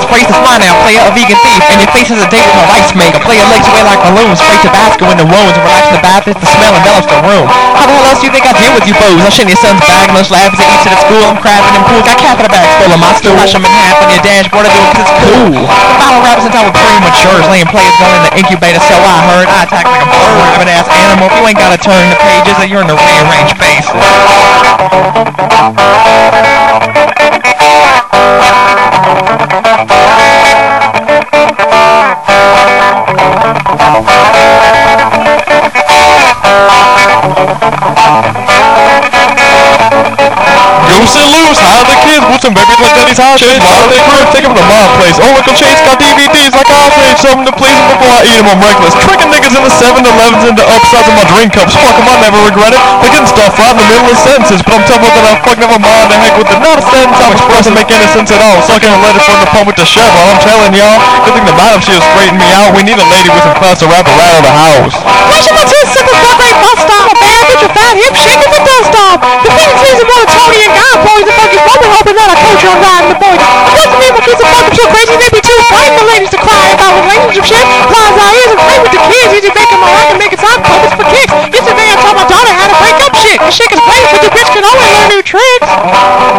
race is mine now, player, a vegan thief. And your face is a date with a rice maker. Player legs away like balloons, spray Tabasco in the wounds and relax in the bath as the smell envelops the room. How the hell else do you think I deal with you boos? I'm shitting your son's bag, lunch laughs at each at the school. I'm crabbing in pools, got catheter bags full of my stool. Hush them in half on your dashboard, I do it 'cause it's cool. Battle rappers until we're premature, laying players going in the incubator, so I heard. I attack like a bird, rabbit ass animal. If you ain't gotta turn the pages, or you're in the rearranged faces. Goose and loose, hide the kids, with some babies like Daddy's house. Shit, while they crib, take them to my place. Oh, Uncle Chase got DVDs like I'll save something to please them before I eat them. I'm reckless. Tricking niggas in the 7-Elevens into upsides of my drink cups. Fuck them, I never regret it. They getting stuff right in the middle of sentences, but I'm tougher than I fuck never mind. The heck with the not a sentence I'm expressing make any sense at all. Sucking a letter from the pump with the shovel. I'm telling y'all, good thing the madam she was straighten me out. We need a lady with some class to wrap around the house. Washing my teeth, simple fuck rate bust stop. A bad bitch, a fat hip, shaking the dust off. The thing season more Tony and God boys. The fucking woman hoping that I coach you on riding the boys. It doesn't mean my kids are fucking so crazy. They be too frightened for ladies to cry about relationship shit. Lies I is and play with the kids. Easy making my life and making time puppets for kicks. Yesterday I taught my daughter how to break up shit. This shit is great, but the bitch can only learn new tricks.